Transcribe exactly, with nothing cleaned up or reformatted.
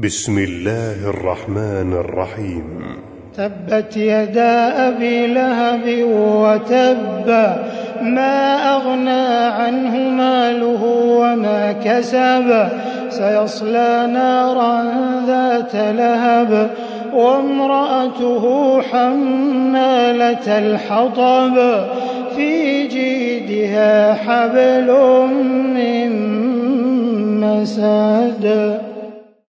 بسم الله الرحمن الرحيم. تبت يدا أبي لهب وتب، ما أغنى عنه ماله وما كسب، سيصلى نارا ذات لهب وامرأته حمالة الحطب، في جيدها حبل من مسد.